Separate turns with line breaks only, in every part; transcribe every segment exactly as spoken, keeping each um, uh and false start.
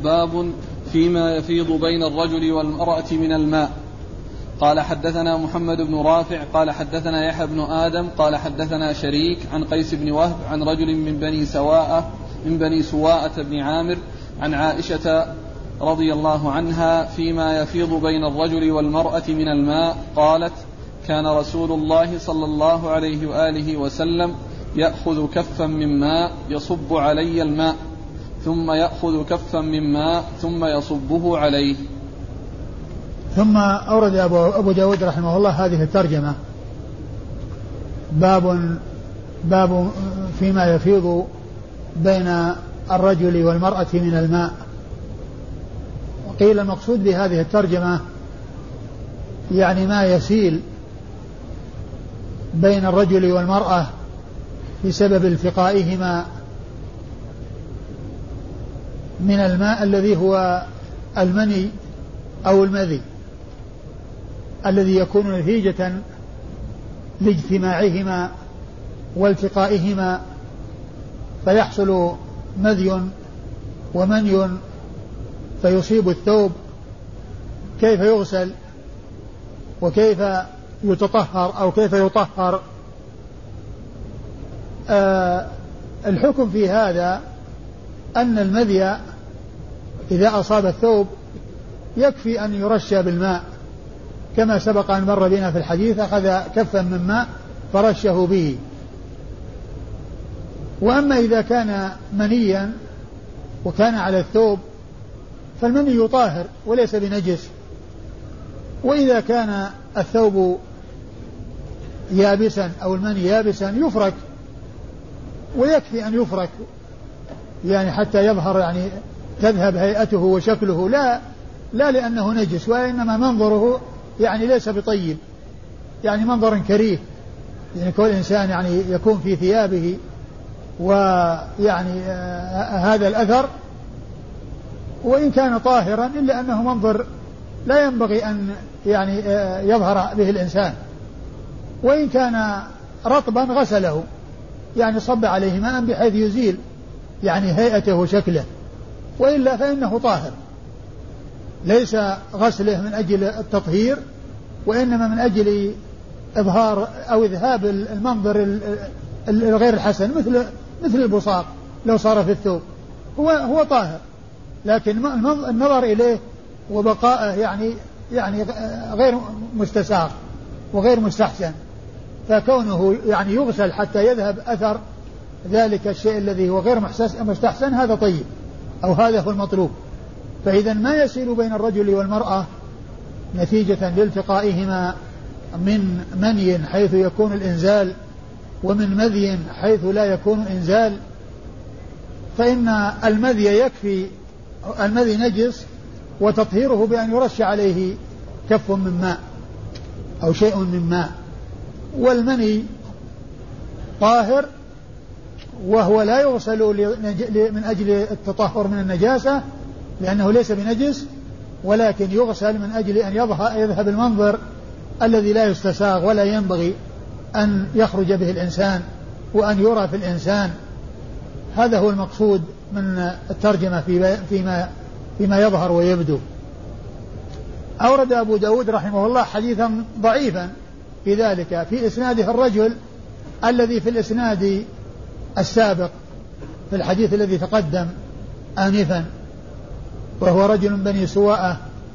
باب فيما يفيض بين الرجل والمرأة من الماء. قال حدثنا محمد بن رافع قال حدثنا يحيى بن آدم قال حدثنا شريك عن قيس بن وهب عن رجل من بني سواء من بني سواءة بن عامر عن عائشة رضي الله عنها فيما يفيض بين الرجل والمرأة من الماء قالت: كان رسول الله صلى الله عليه وآله وسلم يأخذ كفا من ماء يصب علي الماء ثم يأخذ كفا من ماء ثم يصبه عليه.
ثم أورد أبو داود رحمه الله هذه الترجمة: باب باب فيما يفيض بين الرجل والمرأة من الماء. وقيل المقصود بهذه الترجمة يعني ما يسيل بين الرجل والمرأة بسبب التقائهما من الماء الذي هو المني أو المذي الذي يكون نتيجة لاجتماعهما والتقائهما فيحصل مذي ومني فيصيب الثوب. كيف يغسل وكيف يتطهر أو كيف يطهر؟ آه الحكم في هذا أن المذي إذا أصاب الثوب يكفي أن يرشى بالماء كما سبق أن مر بنا في الحديث: أخذ كفا من ماء فرشه به. وأما إذا كان منيا وكان على الثوب فالمني يطاهر وليس بنجس. وإذا كان الثوب يابسا أو المني يابسا يفرك، ويكفي أن يفرك يعني حتى يظهر يعني تذهب هيئته وشكله، لا لا لأنه نجس، وإنما منظره يعني ليس بطيب، يعني منظر كريه، يعني كل إنسان يعني يكون في ثيابه ويعني آه هذا الأثر، وإن كان طاهرا إلا أنه منظر لا ينبغي أن يعني آه يظهر به الإنسان. وإن كان رطبا غسله، يعني صب عليه ماء بحيث يزيل يعني هيئته وشكله، وإلا فإنه طاهر، ليس غسله من أجل التطهير وإنما من أجل إظهار أو إذهاب المنظر الغير الحسن، مثل مثل البصاق لو صار في الثوب، هو هو طاهر، لكن النظر إليه وبقائه يعني يعني غير مستساغ وغير مستحسن، فكونه يعني يغسل حتى يذهب أثر ذلك الشيء الذي هو غير مستحسن هذا طيب، أو هذا هو المطلوب. فإذا ما يسيل بين الرجل والمرأة نتيجة لالتقائهما من مني حيث يكون الإنزال ومن مذي حيث لا يكون الإنزال، فإن المذي يكفي، المذي نجس وتطهيره بأن يرش عليه كف من ماء أو شيء من ماء، والمني طاهر وهو لا يغسل من أجل التطهر من النجاسة لأنه ليس بنجس، ولكن يغسل من أجل أن يذهب المنظر الذي لا يستساغ ولا ينبغي أن يخرج به الإنسان وأن يرى في الإنسان. هذا هو المقصود من الترجمة فيما, فيما يظهر ويبدو. أورد أبو داود رحمه الله حديثا ضعيفا في ذلك، في إسناده الرجل الذي في الإسناد السابق في الحديث الذي تقدم آنفا، وهو رجل من بني سواءة.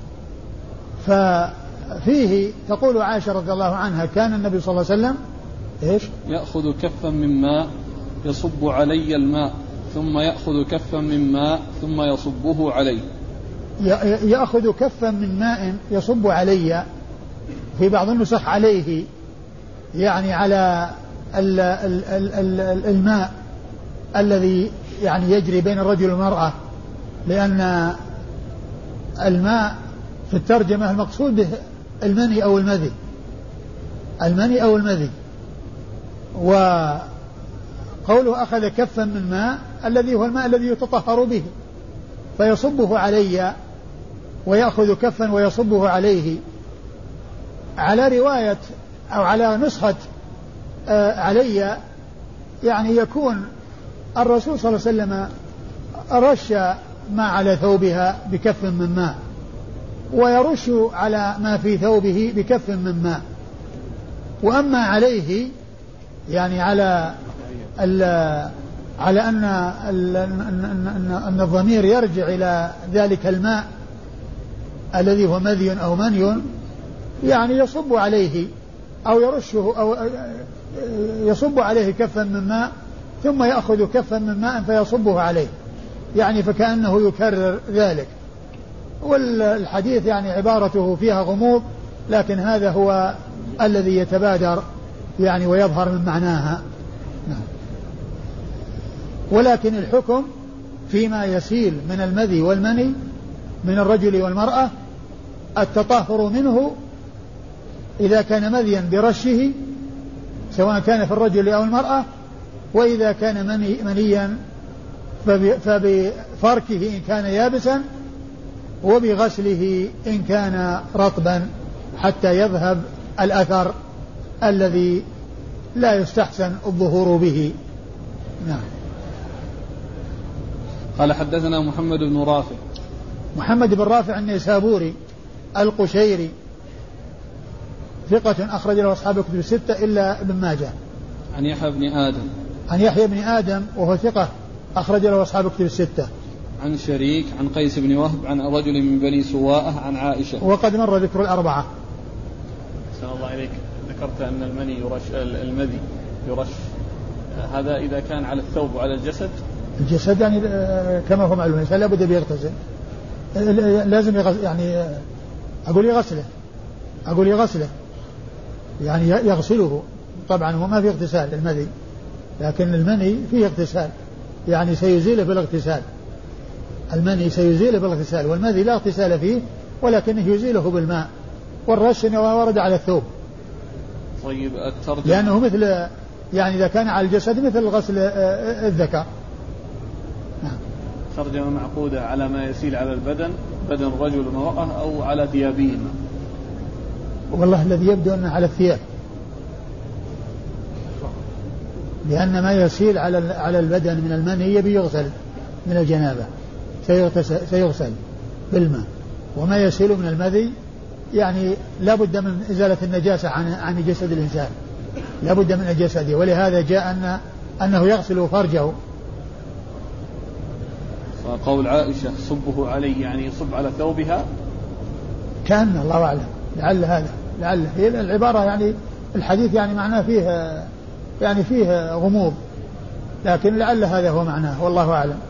ففيه تقول عائشة رضي الله عنها: كان النبي صلى الله عليه وسلم إيش؟
يأخذ كفا من ماء يصب علي الماء ثم يأخذ كفا من ماء ثم يصبه علي.
يأخذ كفا من ماء يصب علي، في بعض النسخ عليه، يعني على ال ال ال ال الماء الذي يعني يجري بين الرجل والمرأة، لأن الماء في الترجمة المقصود به المني أو المذي، المني أو المذي. وقوله أخذ كفا من ماء الذي هو الماء الذي يتطهر به فيصبه علي، ويأخذ كفا ويصبه عليه. على رواية أو على نسخة آه علي يعني يكون الرسول صلى الله عليه وسلم رش ما على ثوبها بكف من ماء، ويرش على ما في ثوبه بكف من ماء. وأما عليه يعني على على أن أن الضمير يرجع إلى ذلك الماء الذي هو مذي أو مني، يعني يصب عليه أو يرشه أو يصب عليه كفا من ماء ثم يأخذ كفا من ماء فيصبه عليه، يعني فكأنه يكرر ذلك. والحديث يعني عبارته فيها غموض، لكن هذا هو الذي يتبادر يعني ويظهر من معناها. نعم. ولكن الحكم فيما يسيل من المذي والمني من الرجل والمرأة التطهر منه إذا كان مذيا برشه سواء كان في الرجل أو المرأة، وإذا كان مني منيا فبفركه إن كان يابسا، وبغسله إن كان رطبا حتى يذهب الأثر الذي لا يستحسن الظهور به. نعم.
قال حدثنا محمد بن رافع.
محمد بن رافع النيسابوري القشيري ثقة أخرج له أصحاب الكتب الستة إلا ابن ماجه.
عن يحيى بن آدم.
عن يحيى بن آدم وهو ثقة أخرج له أصحاب الكتب الستة.
عن شريك عن قيس بن وهب عن رجل من بني سواءة عن عائشة.
وقد مر ذكر الأربعة.
أحسن الله إليك. ذكرت أن المني يرش المذي يرش، هذا إذا كان على الثوب وعلى الجسد.
الجسد يعني كما هو معلوم الإنسان لا بد بيغتسل، لازم يغسل، يعني أقول يغسله أقول يغسله يعني يغسله. طبعا هو ما في اغتسال المذي، لكن المني فيه اغتسال، يعني سيزيله بالاغتسال. المني سيزيله بالاغتسال، والمذي لا اغتسال فيه ولكنه يزيله بالماء، والرش ورد على الثوب.
طيب الترجمة
لأنه مثل يعني إذا كان على الجسد مثل غسل الذكر. نعم.
ترجمة معقودة على ما يسيل على البدن، بدن رجل ومرأة أو على ثيابهما.
والله الذي يبدو أنه على الثياب، لأن ما يسيل على على البدن من المني يبي يغسل من الجنابة سيغسل بالماء، وما يسيل من المذي يعني لا بد من إزالة النجاسة عن عن جسد الإنسان، لا بد من الجسد، ولهذا جاء أن أنه يغسل فرجه.
فقول عائشة صبه عليه يعني يصب على ثوبها،
كان الله أعلم، لعل هذا لعل هي العبارة، يعني الحديث يعني معناه فيه يعني فيه غموض، لكن لعل هذا هو معناه والله أعلم.